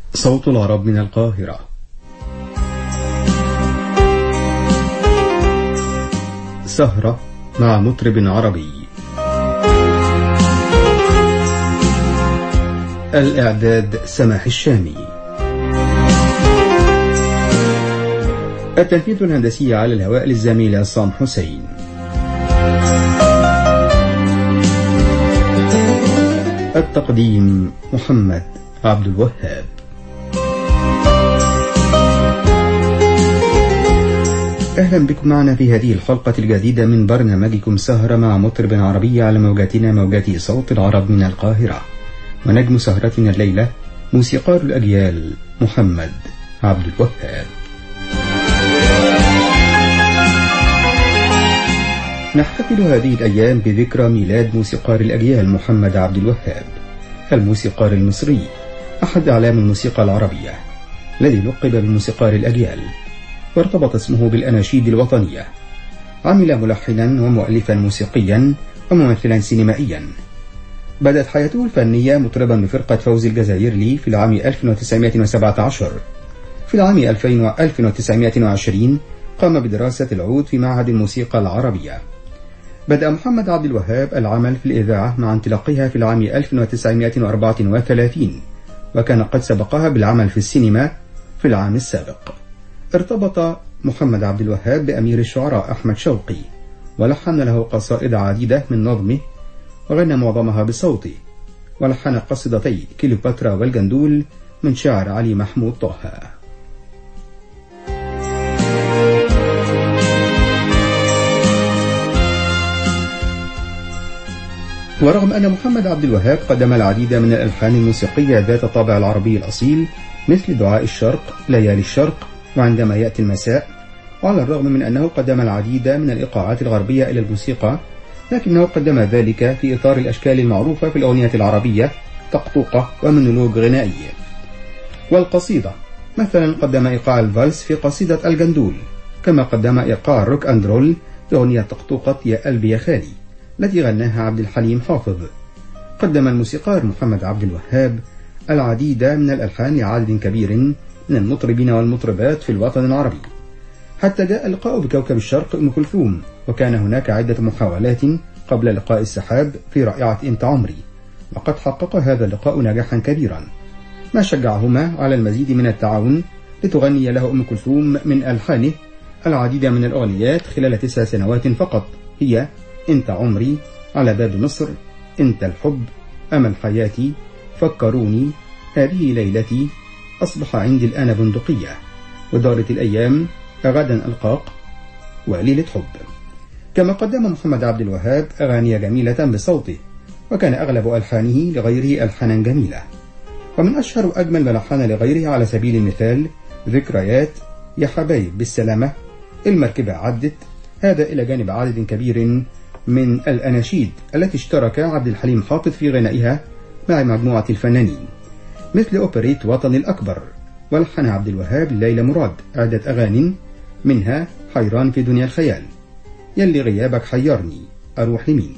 صوت العرب من القاهرة. سهرة مع مطرب عربي. الإعداد سماح الشامي. التنفيذ الهندسي على الهواء للزميل عصام حسين. التقديم محمد عبد الوهاب. أهلا بكم معنا في هذه الحلقة الجديدة من برنامجكم سهرة مع مطرب عربي على موجاتنا موجات صوت العرب من القاهرة. ونجم سهرتنا الليلة موسيقار الأجيال محمد عبد الوهاب. نحتفل هذه الأيام بذكرى ميلاد موسيقار الأجيال محمد عبد الوهاب، الموسيقار المصري، أحد أعلام الموسيقى العربية، الذي لقب بموسيقار الأجيال، وارتبط اسمه بالأناشيد الوطنية. عمل ملحنا ومؤلفا موسيقيا وممثلا سينمائيا. بدأت حياته الفنية مطربا بفرقة فوزي الجزائري في العام 1917. في العام 1920 قام بدراسة العود في معهد الموسيقى العربية. بدأ محمد عبد الوهاب العمل في الإذاعة مع انطلاقها في العام 1934، وكان قد سبقها بالعمل في السينما في العام السابق. ارتبط محمد عبد الوهاب بأمير الشعراء أحمد شوقي، ولحن له قصائد عديدة من نظمه، وغنى معظمها بصوته، ولحن قصيدتي كليوباترا والجندول من شعر علي محمود طه. ورغم أن محمد عبد الوهاب قدم العديد من الألحان الموسيقية ذات طابع العربي الأصيل، مثل دعاء الشرق، ليالي الشرق، وعندما يأتي المساء، وعلى الرغم من أنه قدم العديد من الإيقاعات الغربية إلى الموسيقى، لكنه قدم ذلك في إطار الأشكال المعروفة في الأغنية العربية، طقطوقة ومونولوج غنائي. والقصيدة مثلا قدم إيقاع الفالس في قصيدة الجندول، كما قدم إيقاع الروك أند رول في أغنية طقطوقة يا قلبي يا خالي التي غناها عبد الحليم حافظ. قدم الموسيقار محمد عبد الوهاب العديد من الألحان لعدد كبير من المطربين والمطربات في الوطن العربي، حتى جاء اللقاء بكوكب الشرق أم كلثوم، وكان هناك عدة محاولات قبل لقاء السحاب في رائعة انت عمري، وقد حقق هذا اللقاء نجاحا كبيرا، ما شجعهما على المزيد من التعاون لتغني له أم كلثوم من ألحانه العديد من الأغنيات خلال 9 سنوات فقط، هي انت عمري، على باب مصر، انت الحب، امل حياتي، فكروني، هذه ليلتي، اصبح عندي الان بندقية، ودارت الايام، غدا القاك، وليلة حب. كما قدم محمد عبد الوهاب اغاني جميلة بصوته، وكان اغلب الحانه لغيره الحانا جميلة، ومن اشهر واجمل ما لحن لغيره على سبيل المثال ذكريات، يا حبايب بالسلامة، المركبة عدت، هذا الى جانب عدد كبير من الأناشيد التي اشترك عبد الحليم حافظ في غنائها مع مجموعة الفنانين، مثل أوبريت وطن الأكبر. ولحن عبد الوهاب ليلى مراد عدة أغاني، منها حيران في دنيا الخيال، يلي غيابك حيرني، أروح لمين،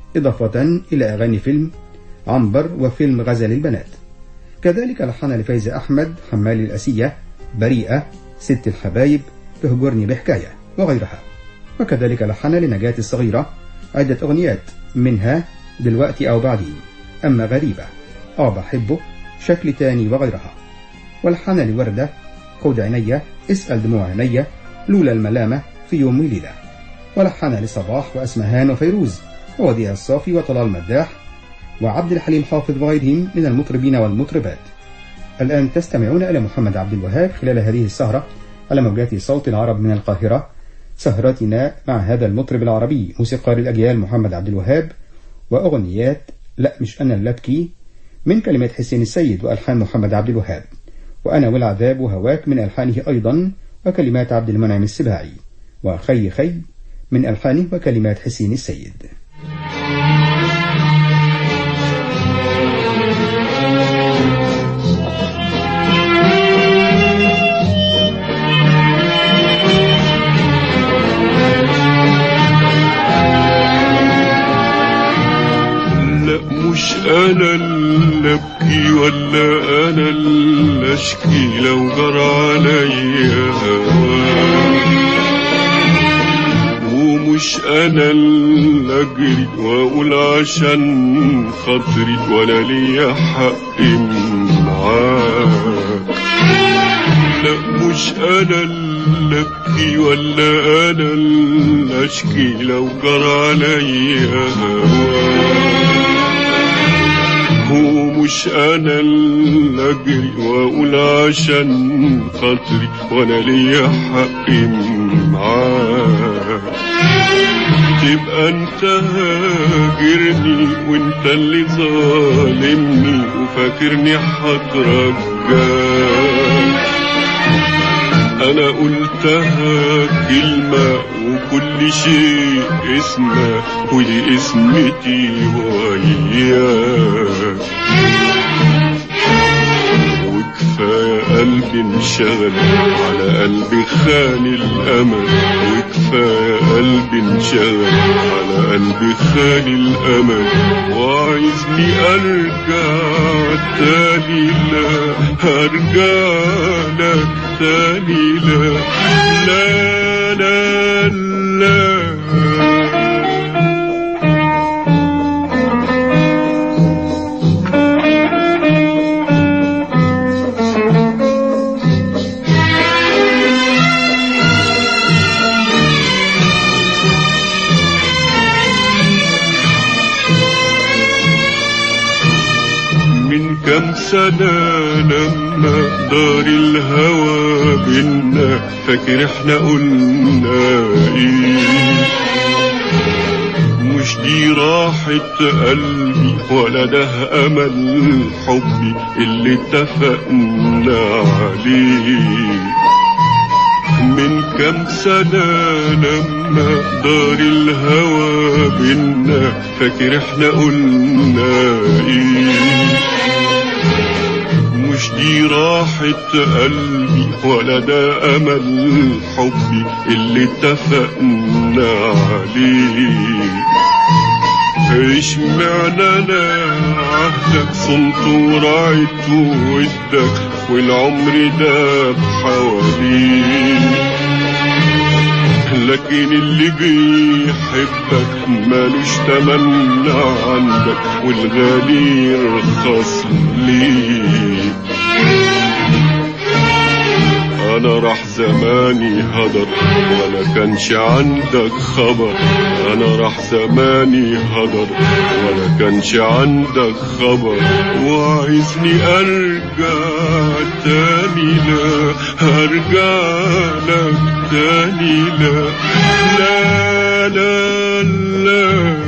إضافة إلى أغاني فيلم عنبر وفيلم غزل البنات. كذلك لحن لفايزة أحمد حمال الأسية، بريئة، ست الحبايب، تهجرني بحكاية، وغيرها. وكذلك لحن لنجاة الصغيرة عدة أغنيات، منها دلوقتي أو بعدين، أما غريبة، بحبه، شكل تاني، وغيرها. ولحن لوردة خد عينيا، اسأل دموع عينيا، لولا الملامة، في يوم وليلة. ولحن لصباح وأسمهان وفيروز ووديع الصافي وطلال مداح وعبد الحليم حافظ وغيرهم من المطربين والمطربات. الآن تستمعون إلى محمد عبد الوهاب خلال هذه السهرة على موجات صوت العرب من القاهرة، سهرتنا مع هذا المطرب العربي موسيقار الأجيال محمد عبد الوهاب، وأغنيات لا مش أنا اللي أبكي من كلمات حسين السيد وألحان محمد عبد الوهاب، وأنا والعذاب وهواك من ألحانه أيضا وكلمات عبد المنعم السباعي، وخي خي من ألحانه وكلمات حسين السيد. مش انا اللي ابكي ولا انا اللي اللي اشكي لو جرى عليا هواك، ومش انا اللي اجري واقول عشان خاطري ولا ليا حق معاك. لا مش انا اللي ابكي ولا انا اللي اشكي لو جرى عليا هواك، ومش انا اللي اجري واقول عشان خاطري وانا ليا حق معاك. تبقى انت هاجرني وانت اللي ظالمني وفاكرني هترجاك. انا قلتها كلمة وكل شيء اسمه ودي اسمتي وياك. وكفاية قلبي انشغل على قلبي خان الامل، وكفاية قلبي انشغل على قلبي خان الامل، وعايزني ارجع تاني لا هرجع لك تاني لا لا لا لا. كم سنة لما دار الهوى بينا، فاكر احنا قلنا ايه؟ مش دي راحة قلبي ولا ده امل حبي اللي اتفقنا عليه. من كم سنة لما دار الهوى بينا، فاكر احنا قلنا ايه؟ مش دي راحة قلبي ولا ده أمل حبي اللي اتفقنا عليه. اشمعنى انا عهدك صنت ورعيت ودك والعمر داب حواليك، لكن اللي بيحبك مالوش تمنى عندك والغالي يرخص ليك. انا راح زماني هدر ولا كانش عندك خبر، انا راح زماني هدر ولا كانش عندك خبر، وعايزني ارجع تاني لا هرجع لك تاني لا لا لا لا.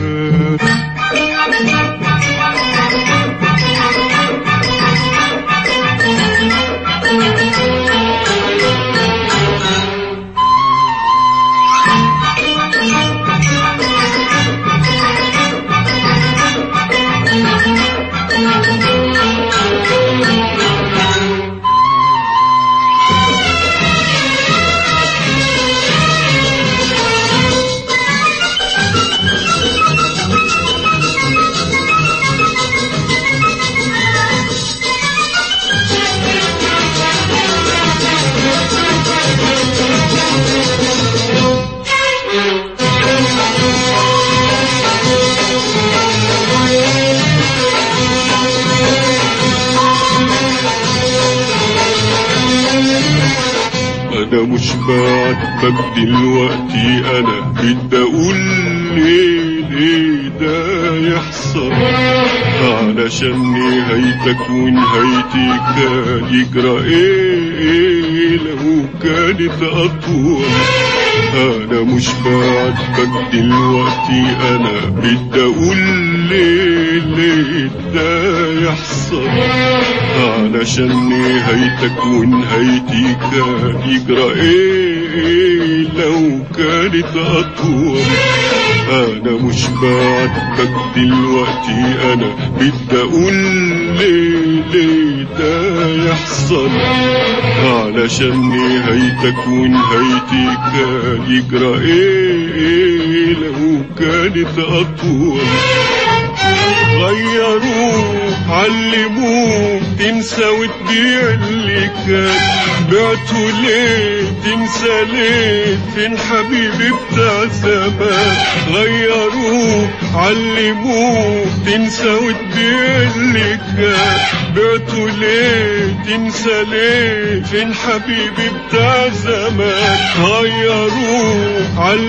أنا مش بعاتبك دلوقتي، أنا بدي أقول ليه ده يحصل، علشان نهايتك ونهايتي كان يجرى إيه لو كانت أطول. أنا مش بعاتبك دلوقتي، أنا بدي أقول ليه ده يحصل، علشان نهايتك ونهايتي كان يجرى إيه لو كانت أطول. أنا مش بعاتبك دلوقتي، أنا بدي أقول ليه ده يحصل، علشان نهايتك ونهايتي كان يجرى إيه لو كانت أطول. غيروك علموك تنسى وتبيع اللي كان بعته ليه تنسى ليه فين حبيبي بتاع زمان غيروك علموك تنسى وتبيع اللي كان بعته ليه تنسى ليه فين حبيبي بتاع زمان غيروك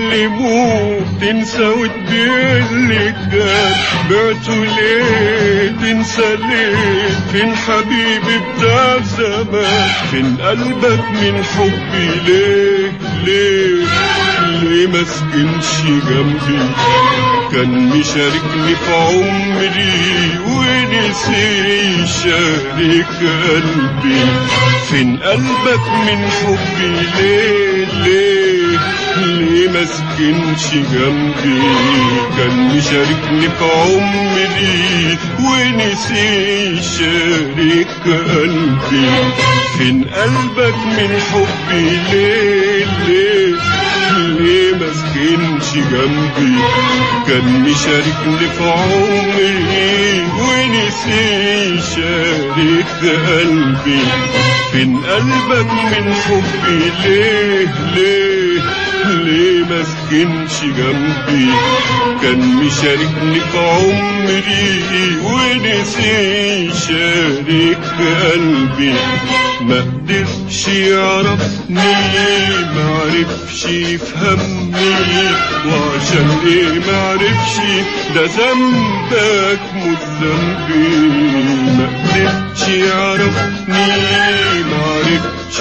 علموك تنسى وتبيع اللي كان بعته ليه تنسى ليه فين حبيبي بتاع زمان فين قلبك من حبي ليه ليه ليه مسكنش جنبي كان مشاركني في عمري ونسي يشارك قلبي فين قلبك من حبي ليه ليه ليه مسكنش جنبي كان مشاركني في عمري ونسي يشارك قلبي فين قلبك من حبي ليه ليه ليه مسكنش جنبي كان مشاركني في عمري ونسي يشارك قلبي فين قلبك من حبي ليه ليه ليه مسكنش جنبي كان مشاركني في عمري ونسي يشارك قلبي ما قدرش يعرفني معرفش يفهمني وعشان ايه معرفش ده ذنبك مش ذنبي ما قدرش يعرفني معرفش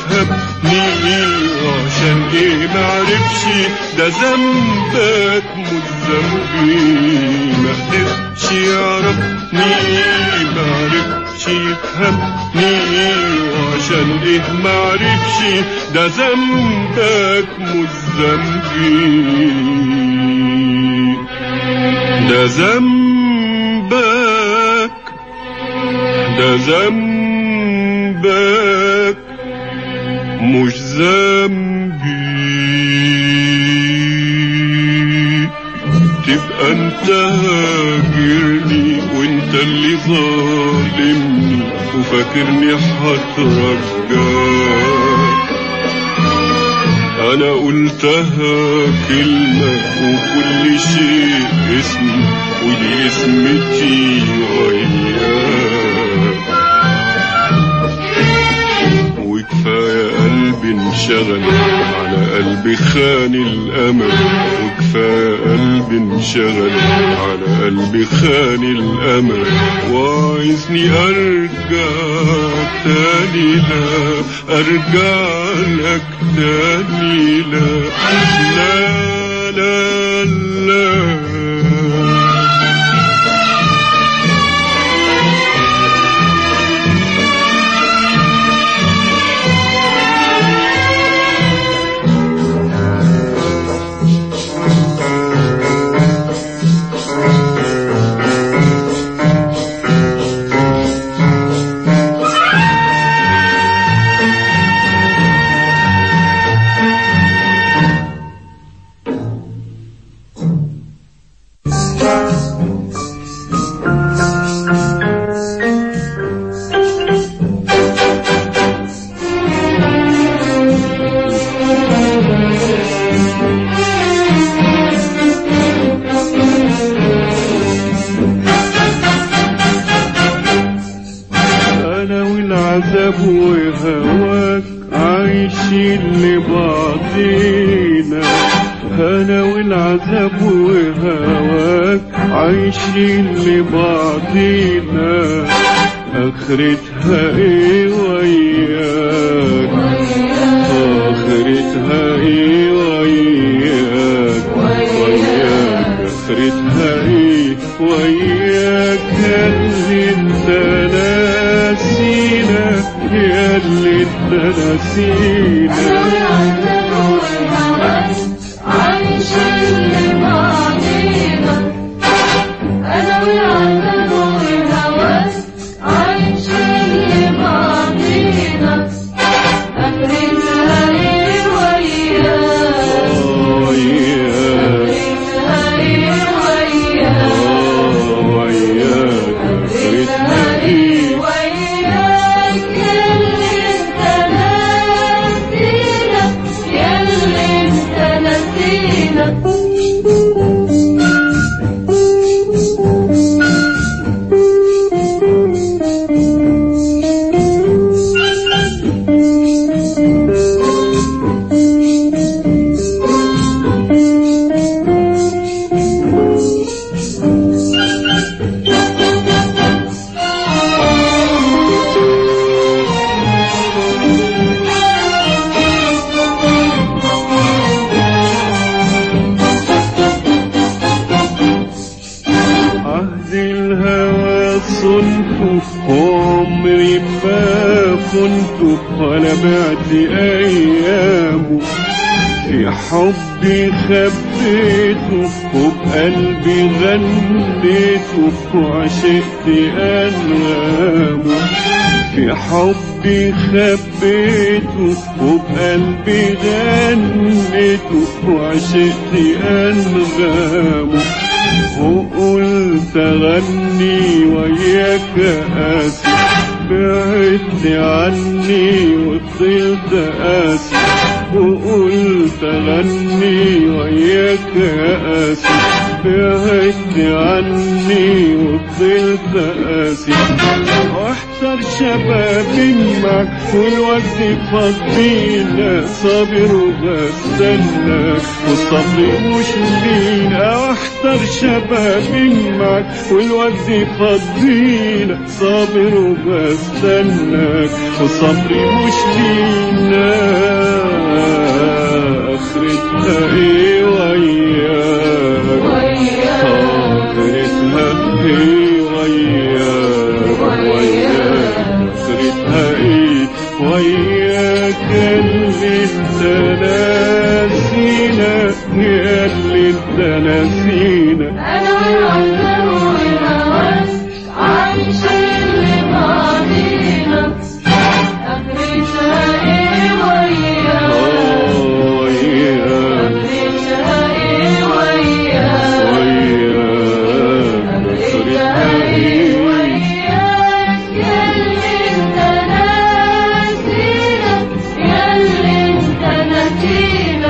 يفهمني وعشان ايه معرفش ده ذنبك مش ذنبي ما قدرش يعرفني معرفش يفهمني وعشان ايه معرفش ده ذنبك مش ذنبي ده ذنبك ده ذنبك مش ذنبي تبقى انت هاجرني وانت اللي ظالمني وفاكرني هترجاك انا قلتها كلمة وكل شيء اسمي ودي اسمتي وياك وكفاية قلبي انشغل على قلبي خان الامل وكفاية قلبي انشغل على قلبي خان الامل وعايزني ارجع تاني لا ارجع لك تاني لا لا لا لا وهواك عايشين لبعضينا أنا والعذاب وهواك عايشين لبعضينا آخرتها إيه وياك آخرتها إيه وياك آخرتها إيه وياك اللي انت ناسينا يا اللي انت ناسينا عايشين لبعضينا أنا والعذاب والهوى عايشين لبعضينا آخرتها إيه وياك آخرتها إيه وياك خنته ولا بعت أيامه، في حبي خبيته وبقلبي غنيته وعشقت أنغامه، في حبي خبيته وبقلبي غنيته وعشقت أنغامه، وقلت أغني وياك قاسي، بعدت عني وفضلت قاسي، وقلت أغني وياك قاسي، بعدت عني وفضلت قاسي، واحتر شبابي معك والوقت فضينا، صابر وبستناك والصبر مش لينا، واحتر شبابي معك والوقت فضينا، صابر وبستناك والصبر مش لينا، آخرتها ايه وياك، آخرتها ايه وياك، آخرتها ايه وياك، اللي انت ناسينا يا اللي انت ناسينا. انا والعذر والهوس عايشين لبعضينا، اخرتها ايه وياك، اخرتها ايه وياك، اخرتها ايه وياك، ياللي انت ناسينا، ياللي انت ناسينا.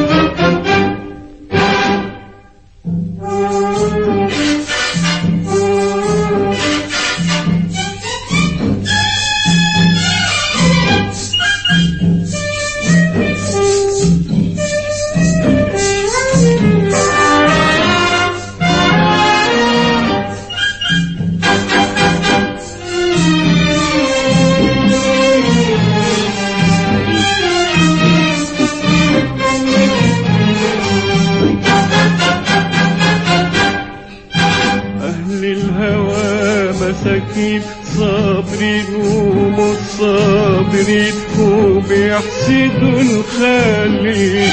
مساكين صابرين ومش صابرين وبيحسدوا الخالق،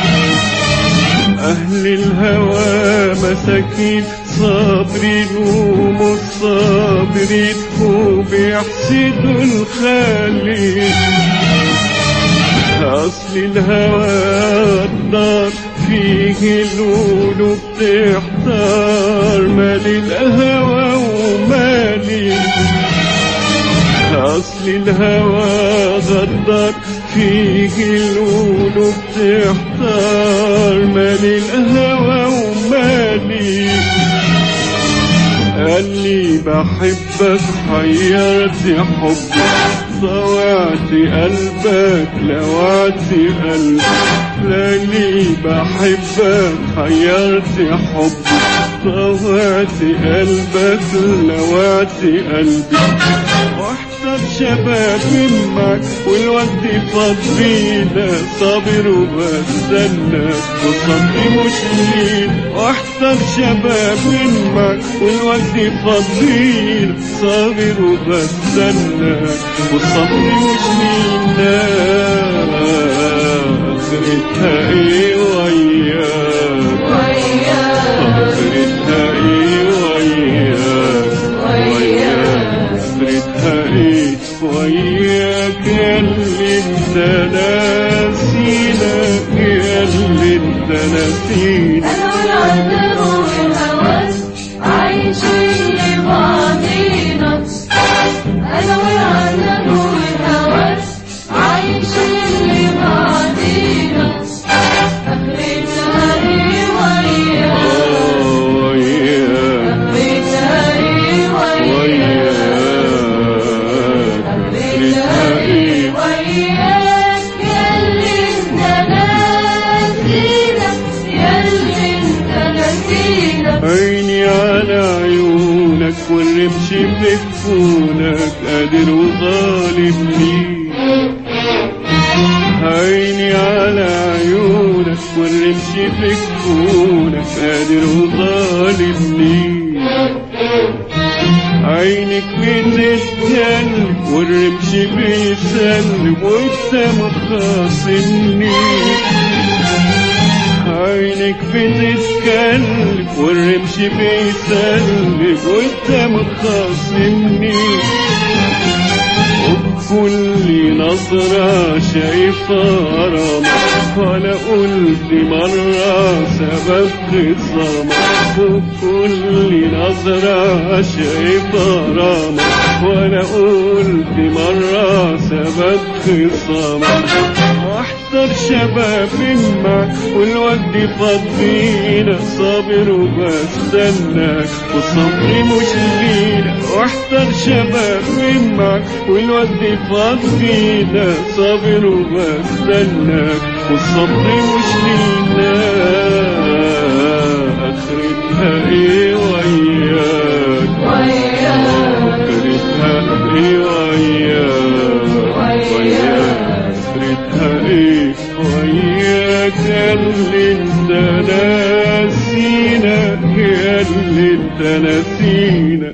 أهل الهوى مساكين صابرين ومش صابرين وبيحسدوا الخالق، أصل الهوى الدار فيه القلوب تحتار، مال الهوى ومالي، أصل الهوى غدار فيه القلوب تحتار، مال الهوى ومالي، قال لي بحبك حيرت حبك، ضوعت قلبك لوعت قلبك، لاني بحبك حيرت حبك، ضوعت قلبك لوعت قلبي، واحتر شبابي معك والوقت فضينا، صابر وبستناك والصبر مش لينا، واحتر شبابي معك والوقت فضينا، صابر وبستناك والصبر مش لينا، آخرتها ايه وياك، آخرتها ايه وياك، آخرتها ايه وياك، ياللي انت ناسينا، ياللي انت ناسينا. انا والعذر والهوس عايشين لبعضينا، انا والعذر والهوس عايشين لبعضينا، اخرتها ايه وياك، اخرتها ايه وياك، اخرتها ايه وياك، ياللي انت ناسينا، ياللي انت ناسينا. عيني على عيونك والرمش بكفونك، قادر وظالمني، عيني على عيونك والرمش بكفونك، قادر وظالمني، عينك بتتكلم والرمش بيسكت بيسلم وانت مخاصمني، عينك بتتكلم والرمش بيسلم وانت مخاصمني، وبكل نظرة شايفة غرامة، ولا قلت مرة سبب خصامة، وبكل نظرة شايفة غرامة، ولا قلت مرة سبب خصامة. واحضر شباب معك والوقت فضينا، صابر وبستناك والصبر مش لينا. واحضر شباب معك والوقت فضينا، صابر وبستناك والصبر مش لينا. اخرتها ايه وياك اخرتها ايه وياك اخرتها ايه وياك اللي انت ناسينا، يا اللي انت ناسينا.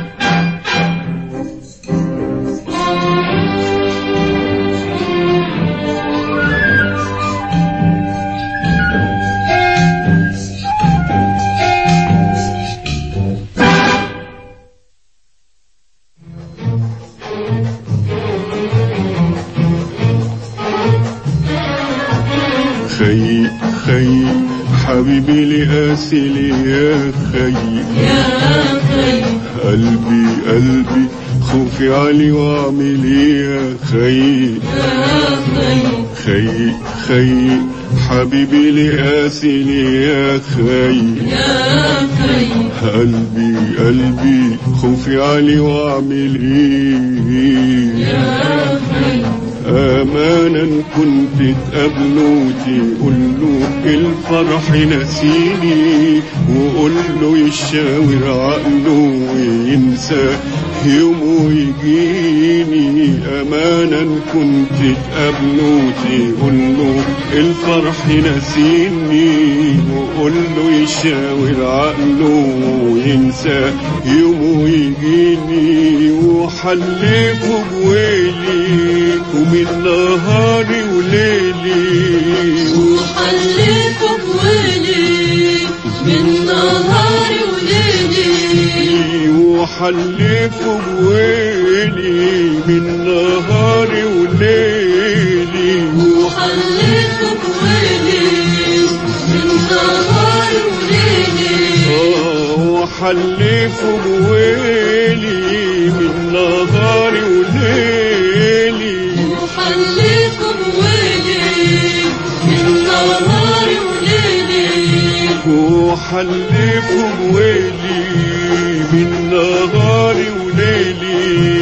خي خي حبيبي لقاسي يا خي يا خي، قلبي قلبي خوفي علي واعمل ايه يا خي يا خي، خي خي حبيبي لقاسي يا خي يا خي، قلبي قلبي خوفي علي واعمل ايه يا خي. امانا كنت تقابله تقوله الفرح نسيني، وقوله يشاور عقله وينسى يوم ويجيني. امانا كنت تقابله تقوله الفرح نسيني، وقوله يشاور عقله وينسى يوم ويجيني. وحلفه بويلي ومن نهاري وليلي، وحلفه بويلي من نهاري وليلي، وحلفه بويلي من نهاري وليلي، وحلفه بويلي من نهاري وليلي، وحلفه بويلي من نهاري وليلي، وحلفه بويلي من نهاري وليلي، وحلفه بويلي من نهاري وليلي.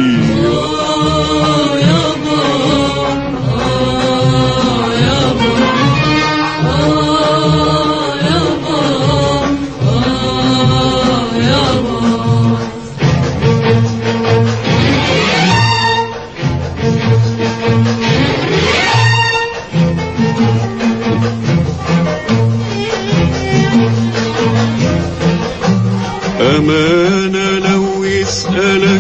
أمانة لو يسألك،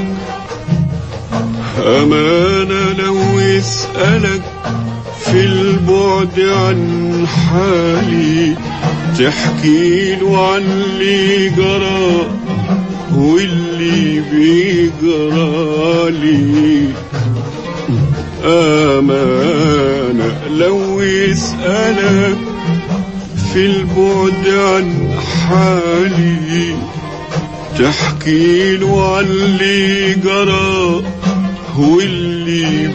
أمانة لو يسألك في البعد عن حالي، تحكي له عن اللي جرى واللي بيجرالي. أمانة لو يسألك في البعد عن حالي، تحكي له عن اللي جرى واللي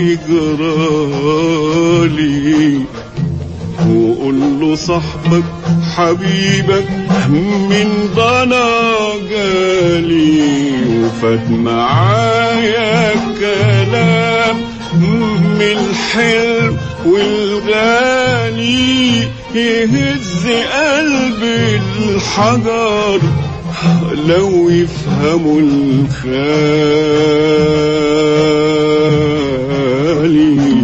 بيجرالي. وقول له صاحبك حبيبك من ضنا جالي، وفات معايا كلام من الحلم والغالي، يهز قلب الحجر لو يفهموا الخالي.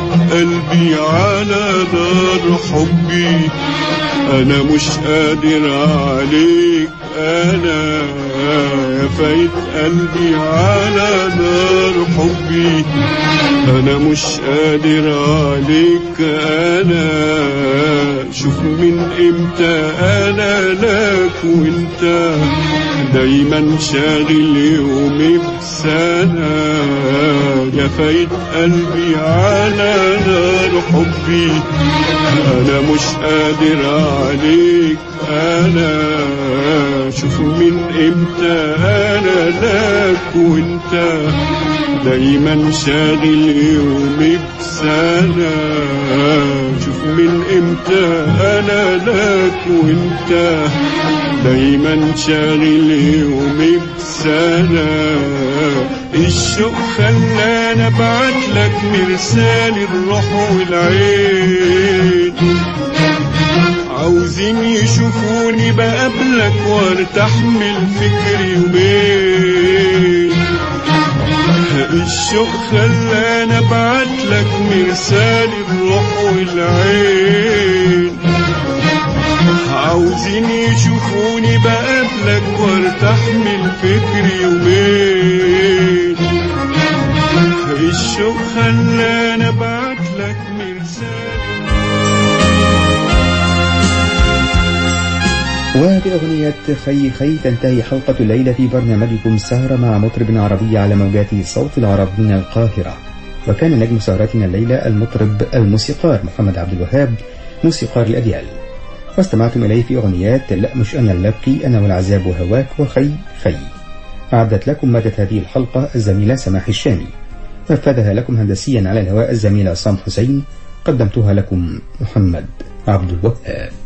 قلبي على نار حبي، أنا مش قادر عليك أنا، يا فايت قلبي على نار حبي، أنا مش قادر عليك أنا. شوف من إمتى أنا لك وإنت دايما شاغل يومي بسنة، يا فايت قلبي على نار حبي، أنا مش قادر عليك أنا. شوف من إمتى أنا لك وإنت دايما شاغل يومي بسنة، شوف من إمتى أنا لك وإنت دايما شاغل يومي بسنة. الشوق خلاني ابعت لك مرسال الروح والعين، عاوزين يشوفوني بقابلك وارتاح من فكري يومين. الشوق خلاني ابعت لك مرسال الروح والعين، عاوزين يشوفوني بقابلك وارتاح من فكري يومين. الشوق خلاني ابعت لك مرسال. وبأغنية خي خي تنتهي حلقة الليلة في برنامجكم سهرة مع مطرب عربي على موجات صوت العرب من القاهرة. وكان نجم سهرتنا الليلة المطرب الموسيقار محمد عبد الوهاب موسيقار الأجيال. واستمعتم إليه في أغنيات لا مش أنا اللي أبكي، أنا والعذاب وهواك، وخي خي. أعدت لكم مادة هذه الحلقة الزميلة سماح الشامي، نفذها لكم هندسيا على الهواء الزميلة صام حسين، قدمتها لكم محمد عبد الوهاب.